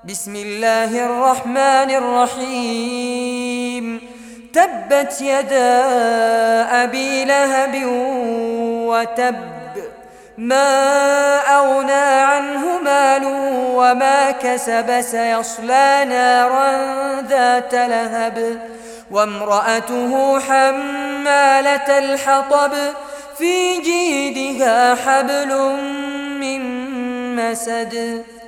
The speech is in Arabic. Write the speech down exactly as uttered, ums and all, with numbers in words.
بسم الله الرحمن الرحيم. تبت يدا أبي لهب وتب، ما أغنى عنه ماله وما كسب، سيصلى نارا ذات لهب وامرأته حمالة الحطب، في جيدها حبل من مسد.